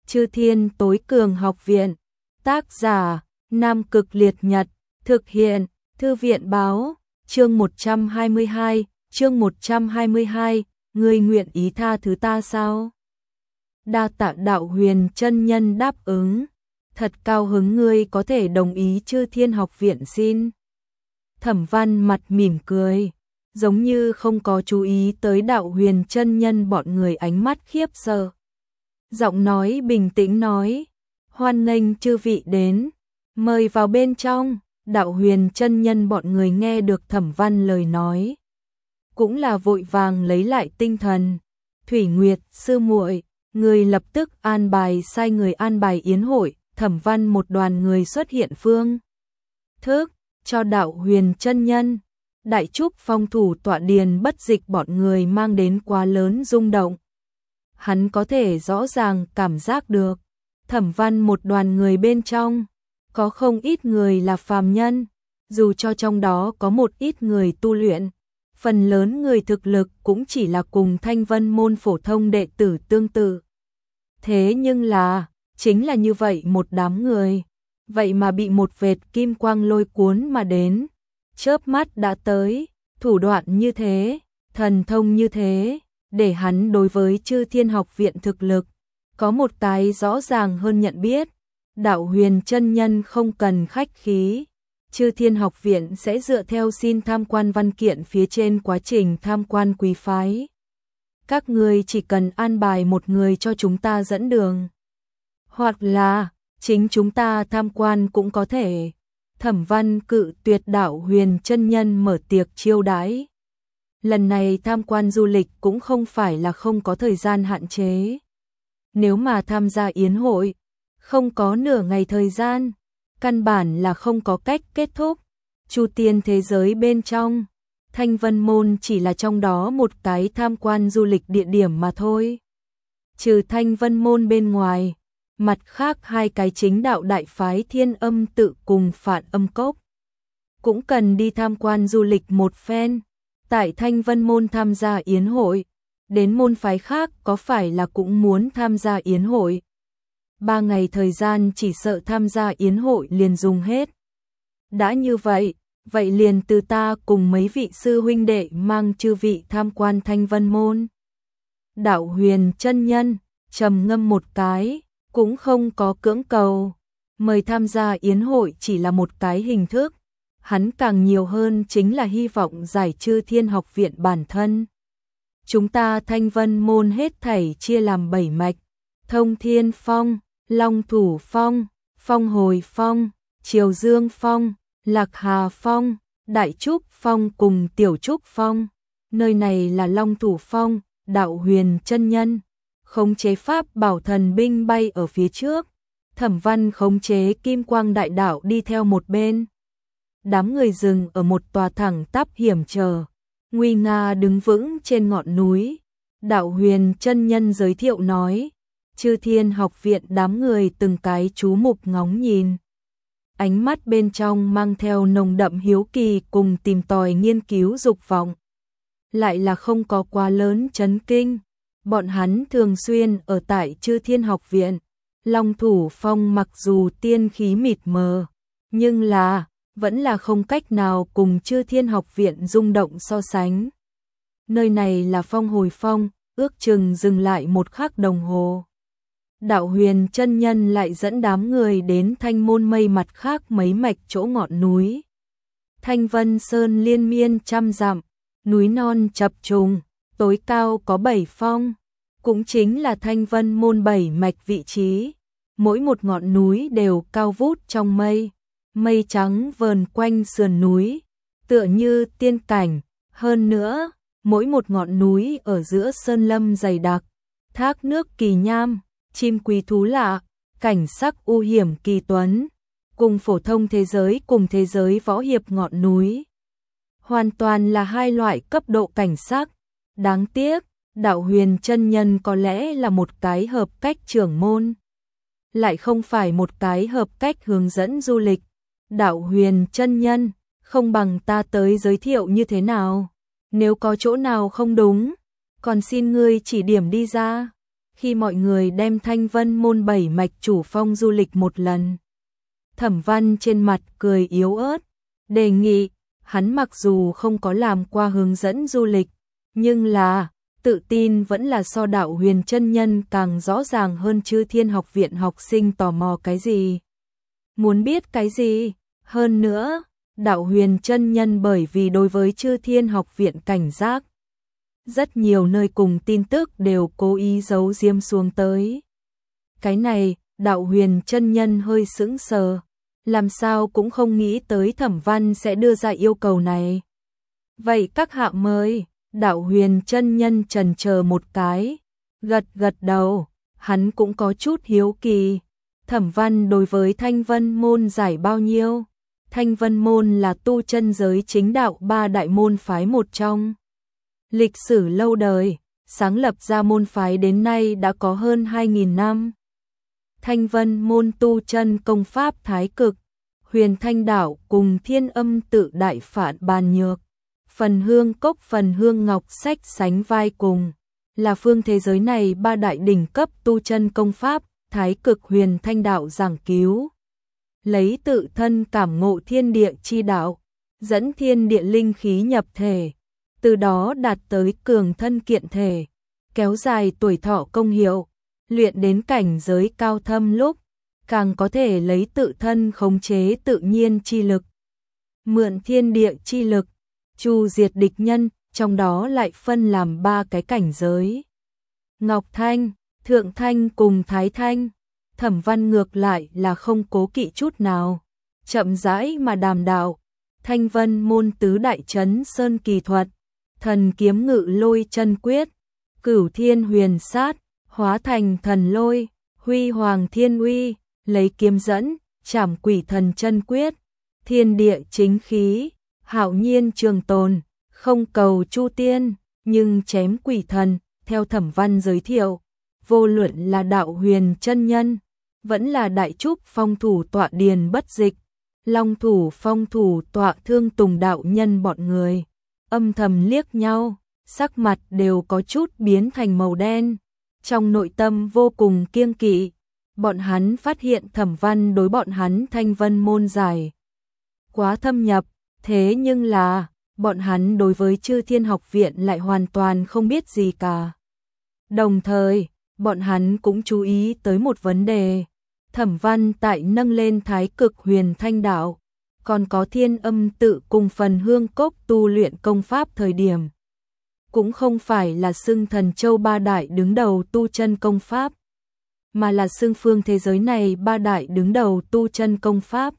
Chư Thiên Tối Cường Học Viện. Tác giả: Nam Cực Liệt Nhật. Thực hiện: Thư viện báo. Chương 122, ngươi nguyện ý tha thứ ta sao? Đa tạ Đạo Huyền chân nhân đáp ứng. Thật cao hứng ngươi có thể đồng ý Chư Thiên Học Viện xin. Thẩm Văn mặt mỉm cười, giống như không có chú ý tới Đạo Huyền chân nhân bọn người ánh mắt khiếp sợ. Giọng nói bình tĩnh nói, hoan nghênh chư vị đến, mời vào bên trong. Đạo Huyền chân nhân bọn người nghe được Thẩm Văn lời nói, cũng là vội vàng lấy lại tinh thần. Thủy Nguyệt sư muội, người lập tức sai người an bài yến hội. Thẩm Văn một đoàn người xuất hiện phương thức cho Đạo Huyền chân nhân. Đại trúc phong thủ tọa Điền Bất Dịch bọn người mang đến quá lớn rung động. Hắn có thể rõ ràng cảm giác được, Thẩm Văn một đoàn người bên trong, có không ít người là phàm nhân, dù cho trong đó có một ít người tu luyện, phần lớn người thực lực cũng chỉ là cùng Thanh Vân môn phổ thông đệ tử tương tự. Thế nhưng là, chính là như vậy một đám người, vậy mà bị một vệt kim quang lôi cuốn mà đến, chớp mắt đã tới, thủ đoạn như thế, thần thông như thế, để hắn đối với Chư Thiên Học Viện thực lực có một cái rõ ràng hơn nhận biết. Đạo Huyền chân nhân không cần khách khí, Chư Thiên Học Viện sẽ dựa theo xin tham quan văn kiện phía trên quá trình tham quan quý phái. Các ngươi chỉ cần an bài một người cho chúng ta dẫn đường, hoặc là chính chúng ta tham quan cũng có thể. Thẩm Văn cự tuyệt Đạo Huyền chân nhân mở tiệc chiêu đãi. Lần này tham quan du lịch cũng không phải là không có thời gian hạn chế. Nếu mà tham gia yến hội, không có nửa ngày thời gian, căn bản là không có cách kết thúc. Chu tiên thế giới bên trong, Thanh Vân môn chỉ là trong đó một cái tham quan du lịch địa điểm mà thôi. Trừ Thanh Vân môn bên ngoài, mặt khác hai cái chính đạo đại phái Thiên Âm tự cùng Phạn Âm Cốc cũng cần đi tham quan du lịch một phen. Tại Thanh Vân môn tham gia yến hội, đến môn phái khác có phải là cũng muốn tham gia yến hội. 3 ngày thời gian chỉ sợ tham gia yến hội liền dùng hết. Đã như vậy, vậy liền từ ta cùng mấy vị sư huynh đệ mang chư vị tham quan Thanh Vân môn. Đạo Huyền chân nhân trầm ngâm một cái, cũng không có cưỡng cầu, mời tham gia yến hội chỉ là một cái hình thức, hắn càng nhiều hơn chính là hy vọng giải Chư Thiên Học Viện bản thân. Chúng ta Thanh Vân môn hết thảy chia làm 7 mạch: Thông Thiên Phong, Long Thủ Phong, Phong Hồi Phong, Triều Dương Phong, Lạc Hà Phong, Đại Trúc Phong cùng Tiểu Trúc Phong. Nơi này là Long Thủ Phong. Đạo Huyền chân nhân khống chế pháp bảo thần binh bay ở phía trước, Thẩm Văn khống chế kim quang đại đạo đi theo một bên. Đám người dừng ở một tòa thẳng tắp hiểm trở, nguy nga đứng vững trên ngọn núi. Đạo Huyền chân nhân giới thiệu nói, Chư Thiên Học Viện đám người từng cái chú mục ngóng nhìn, ánh mắt bên trong mang theo nồng đậm hiếu kỳ cùng tìm tòi nghiên cứu dục vọng, lại là không có quá lớn chấn kinh. Bọn hắn thường xuyên ở tại Chư Thiên Học Viện, Long Thủ Phong mặc dù tiên khí mịt mờ, nhưng là vẫn là không cách nào cùng Chư Thiên Học Viện rung động so sánh. Nơi này là Phong Hồi Phong, ước chừng dừng lại 1 khắc đồng hồ. Đạo Huyền chân nhân lại dẫn đám người đến Thanh Môn Mây mặt khác mấy mạch chỗ ngọn núi. Thanh Vân Sơn liên miên trăm dặm, núi non chập trùng, tối cao có 7 phong, cũng chính là Thanh Vân môn 7 mạch vị trí. Mỗi một ngọn núi đều cao vút trong mây, mây trắng vờn quanh sườn núi, tựa như tiên cảnh. Hơn nữa, mỗi một ngọn núi ở giữa sơn lâm dày đặc, thác nước kỳ nham, chim quý thú lạ, cảnh sắc u hiểm kỳ tuấn, cùng phổ thông thế giới cùng thế giới võ hiệp ngọn núi, hoàn toàn là hai loại cấp độ cảnh sắc. Đáng tiếc, Đạo Huyền chân nhân có lẽ là một cái hợp cách trưởng môn, lại không phải một cái hợp cách hướng dẫn du lịch. Đạo Huyền chân nhân, không bằng ta tới giới thiệu như thế nào? Nếu có chỗ nào không đúng, còn xin ngươi chỉ điểm đi ra. khi mọi người đem Thanh Vân môn 7 mạch chủ phong du lịch một lần. Thẩm Văn trên mặt cười yếu ớt, đề nghị, hắn mặc dù không có làm qua hướng dẫn du lịch, nhưng là tự tin vẫn là so Đạo Huyền chân nhân càng rõ ràng hơn Chư Thiên học viện học sinh tò mò cái gì. Muốn biết cái gì? Hơn nữa, Đạo Huyền chân nhân bởi vì đối với Chư Thiên học viện cảnh giác, rất nhiều nơi cùng tin tức đều cố ý giấu giếm xuống tới. Cái này, Đạo Huyền chân nhân hơi sững sờ, làm sao cũng không nghĩ tới Thẩm Văn sẽ đưa ra yêu cầu này. Vậy các hạ mời. Đạo Huyền chân nhân chần chờ một cái, gật gật đầu, hắn cũng có chút hiếu kỳ. Thẩm Văn đối với Thanh Vân môn giải bao nhiêu? Thanh Vân môn là tu chân giới chính đạo 3 đại môn phái một trong. Lịch sử lâu đời, sáng lập ra môn phái đến nay đã có hơn 2.000 năm. Thanh Vân môn tu chân công pháp thái cực, Huyền Thanh đạo cùng Thiên Âm tự đại phản bàn nhược. Phần Hương Cốc Phần Hương Ngọc sách sánh vai cùng, là phương thế giới này 3 đại đỉnh cấp tu chân công pháp, thái cực Huyền Thanh đạo giảng cứu. Lấy tự thân cảm ngộ thiên địa chi đạo, dẫn thiên địa linh khí nhập thể, từ đó đạt tới cường thân kiện thể, kéo dài tuổi thọ công hiệu, luyện đến cảnh giới cao thâm lúc, càng có thể lấy tự thân khống chế tự nhiên chi lực, mượn thiên địa chi lực, chu diệt địch nhân, trong đó lại phân làm 3 cái cảnh giới. Ngọc Thanh, Thượng Thanh cùng Thái Thanh. Thẩm Văn ngược lại là không cố kỵ chút nào, chậm rãi mà đàm đạo. Thanh Vân môn tứ đại chấn sơn kỳ thuật, thần kiếm ngự lôi chân quyết, cửu thiên huyền sát, hóa thành thần lôi, huy hoàng thiên uy, lấy kiếm dẫn, trảm quỷ thần chân quyết, thiên địa chính khí, hạo nhiên trường tồn, không cầu chu tiên, nhưng chém quỷ thần. Theo Thẩm Văn giới thiệu, vô luận là Đạo Huyền chân nhân, vẫn là Đại Trúc phong thủ tọa Điền Bất Dịch, Long thủ phong thủ tọa Thương Tùng đạo nhân bọn người, âm thầm liếc nhau, sắc mặt đều có chút biến thành màu đen, trong nội tâm vô cùng kiêng kỵ. Bọn hắn phát hiện Thẩm Văn đối bọn hắn Thanh Vân môn giải quá thâm nhập, thế nhưng là bọn hắn đối với Chư Thiên học viện lại hoàn toàn không biết gì cả. Đồng thời, bọn hắn cũng chú ý tới một vấn đề. Thẩm Văn tại nâng lên thái cực Huyền Thanh đạo, còn có Thiên Âm tự cùng Phần Hương Cốc tu luyện công pháp thời điểm, cũng không phải là xưng Thần Châu 3 đại đứng đầu tu chân công pháp, mà là xưng phương thế giới này 3 đại đứng đầu tu chân công pháp.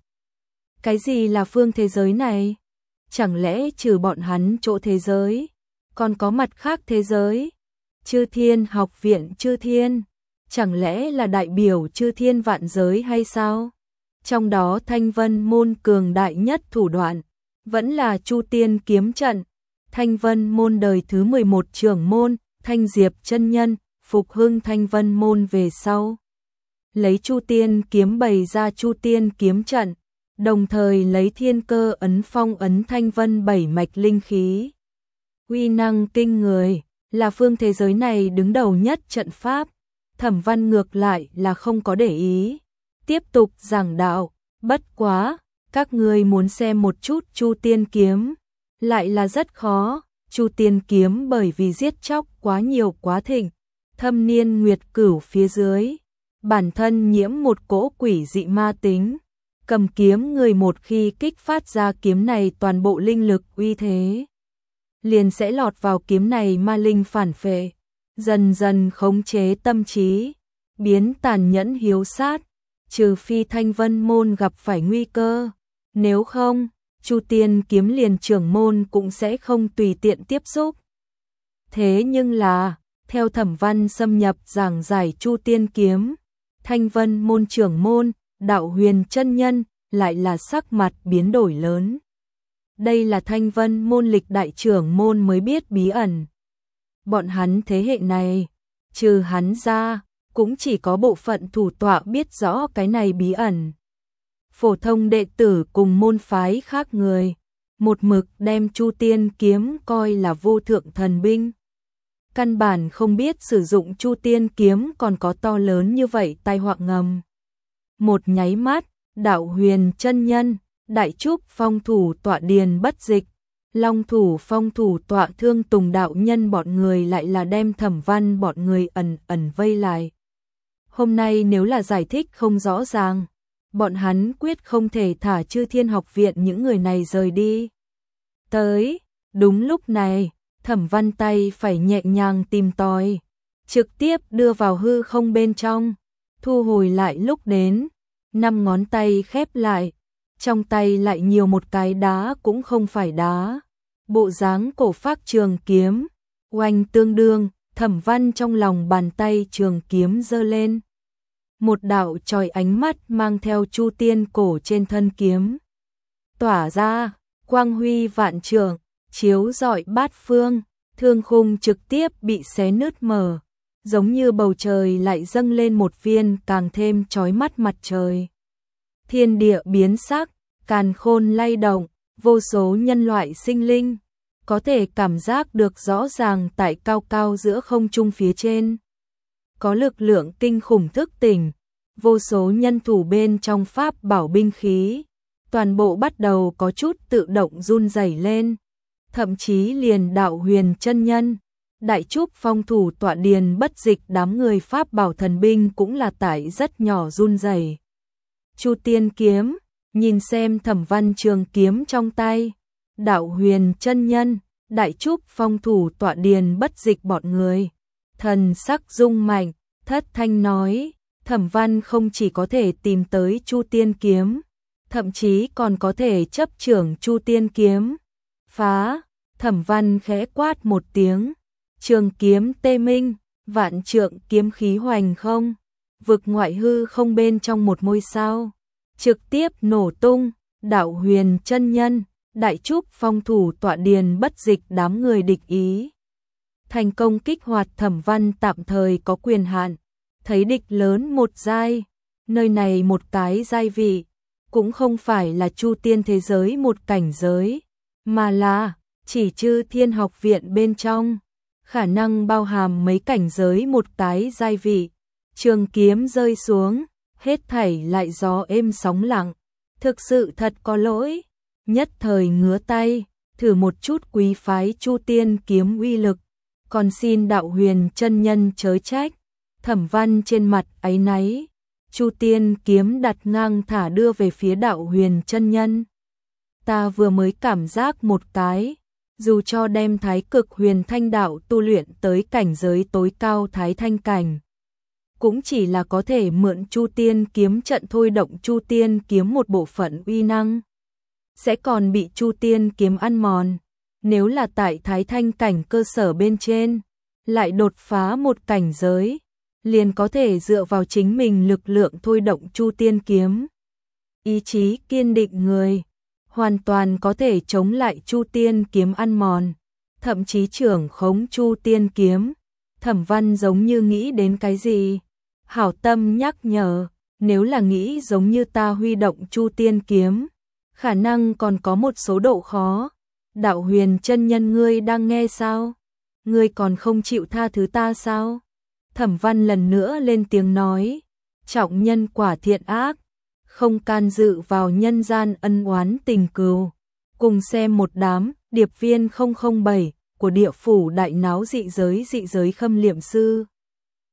Cái gì là phương thế giới này? Chẳng lẽ trừ bọn hắn chỗ thế giới, còn có mặt khác thế giới? Chư Thiên học viện Chư Thiên, chẳng lẽ là đại biểu Chư Thiên vạn giới hay sao? Trong đó Thanh Vân môn cường đại nhất thủ đoạn, vẫn là Chu Tiên kiếm trận. Thanh Vân môn đời thứ 11 trưởng môn, Thanh Diệp chân nhân, phục hưng Thanh Vân môn về sau. Lấy Chu Tiên kiếm bày ra Chu Tiên kiếm trận, đồng thời lấy thiên cơ ấn phong ấn Thanh Vân 7 mạch linh khí. Uy năng kinh người, là phương thế giới này đứng đầu nhất trận pháp. Thẩm Văn ngược lại là không có để ý, tiếp tục giảng đạo, bất quá, các ngươi muốn xem một chút Chu Tiên kiếm, lại là rất khó. Chu Tiên kiếm bởi vì giết chóc quá nhiều quá thịnh, thâm niên nguyệt cửu phía dưới, bản thân nhiễm một cỗ quỷ dị ma tính. Cầm kiếm người một khi kích phát ra kiếm này toàn bộ linh lực uy thế, liền sẽ lọt vào kiếm này ma linh phản phệ, dần dần khống chế tâm trí, biến tàn nhẫn hiếu sát, trừ phi Thanh Vân môn gặp phải nguy cơ, nếu không, Chu Tiên kiếm liền trưởng môn cũng sẽ không tùy tiện tiếp xúc. Thế nhưng là, theo Thẩm Văn xâm nhập giảng giải Chu Tiên kiếm, Thanh Vân môn trưởng môn, Đạo Huyền chân nhân, lại là sắc mặt biến đổi lớn. Đây là Thanh Vân môn lịch đại trưởng môn mới biết bí ẩn. Bọn hắn thế hệ này, trừ hắn ra, cũng chỉ có bộ phận thủ tọa biết rõ cái này bí ẩn. Phổ thông đệ tử cùng môn phái khác người, một mực đem Chu Tiên kiếm coi là vô thượng thần binh. căn bản không biết sử dụng Chu Tiên kiếm còn có to lớn như vậy tai họa ngầm. Một nháy mắt, Đạo Huyền chân nhân, Đại Trúc Phong thủ tọa Điền Bất Dịch, Long thủ Phong thủ tọa Thương Tùng đạo nhân bọn người lại là đem Thẩm Văn bọn người ẩn ẩn vây lại. Hôm nay nếu là giải thích không rõ ràng, bọn hắn quyết không thể thả Chư Thiên học viện những người này rời đi. Tới, đúng lúc này, Thẩm Văn tay phải nhẹ nhàng tìm tòi, trực tiếp đưa vào hư không bên trong, thu hồi lại lúc đến, 5 ngón tay khép lại, trong tay lại nhiều một cái đá cũng không phải đá, bộ dáng cổ phác trường kiếm, oanh tương đương, Thẩm Văn trong lòng bàn tay trường kiếm giơ lên. Một đạo chói ánh mắt mang theo Chu Tiên cổ trên thân kiếm. Tỏa ra, quang huy vạn trượng, chiếu rọi bát phương, thương khung trực tiếp bị xé nứt mở, giống như bầu trời lại dâng lên một viên càng thêm chói mắt mặt trời. Thiên địa biến sắc, càn khôn lay động, vô số nhân loại sinh linh, có thể cảm giác được rõ ràng tại cao cao giữa không trung phía trên. Có lực lượng kinh khủng thức tỉnh, vô số nhân thủ bên trong pháp bảo binh khí, toàn bộ bắt đầu có chút tự động run rẩy lên. Thậm chí liền Đạo Huyền chân nhân, Đại Trúc Phong thủ tọa Điền Bất Dịch đám người pháp bảo thần binh cũng là tại rất nhỏ run rẩy. Chu Tiên kiếm, nhìn xem Thẩm Văn trường kiếm trong tay, Đạo Huyền chân nhân, Đại Trúc Phong thủ tọa Điền Bất Dịch bọn người, thần sắc rung mạnh, thất thanh nói, Thẩm Văn không chỉ có thể tìm tới Chu Tiên kiếm, thậm chí còn có thể chấp trưởng Chu Tiên kiếm. Phá, Thẩm Văn khẽ quát một tiếng, trường kiếm tê minh, vạn trượng kiếm khí hoành không, vực ngoại hư không bên trong một ngôi sao, trực tiếp nổ tung, Đạo Huyền chân nhân, Đại Trúc Phong thủ tọa Điền Bất Dịch đám người địch ý. Thành công kích hoạt Thẩm Văn tạm thời có quyền hạn, thấy địch lớn một giai, nơi này một cái giai vị, cũng không phải là Chu Tiên thế giới một cảnh giới, mà là chỉ Chư Thiên học viện bên trong, khả năng bao hàm mấy cảnh giới một cái giai vị. Trường kiếm rơi xuống, hết thảy lại gió êm sóng lặng, thực sự thật có lỗi, nhất thời ngứa tay, thử một chút quý phái Chu Tiên kiếm uy lực, còn xin Đạo Huyền chân nhân chớ trách. Thẩm Văn trên mặt áy náy, Chu Tiên kiếm đặt ngang thả đưa về phía Đạo Huyền chân nhân. Ta vừa mới cảm giác một cái, dù cho đem Thái Cực Huyền Thanh đạo tu luyện tới cảnh giới tối cao Thái Thanh cảnh, cũng chỉ là có thể mượn Chu Tiên kiếm trận thôi động Chu Tiên kiếm một bộ phận uy năng, sẽ còn bị Chu Tiên kiếm ăn mòn. Nếu là tại Thái Thanh cảnh cơ sở bên trên, lại đột phá một cảnh giới, liền có thể dựa vào chính mình lực lượng thôi động Chu Tiên kiếm. Ý chí kiên định người, hoàn toàn có thể chống lại Chu Tiên kiếm ăn mòn, thậm chí trưởng khống Chu Tiên kiếm. Thẩm Văn giống như nghĩ đến cái gì, hảo tâm nhắc nhở, nếu là nghĩ giống như ta huy động Chu Tiên kiếm, khả năng còn có một số độ khó. Đạo Huyền chân nhân ngươi đang nghe sao? Ngươi còn không chịu tha thứ ta sao? Thẩm Văn lần nữa lên tiếng nói, trọng nhân quả thiện ác, không can dự vào nhân gian ân oán tình cừu. Cùng xem một đám điệp viên 007 của địa phủ đại náo dị giới khâm liệm sư.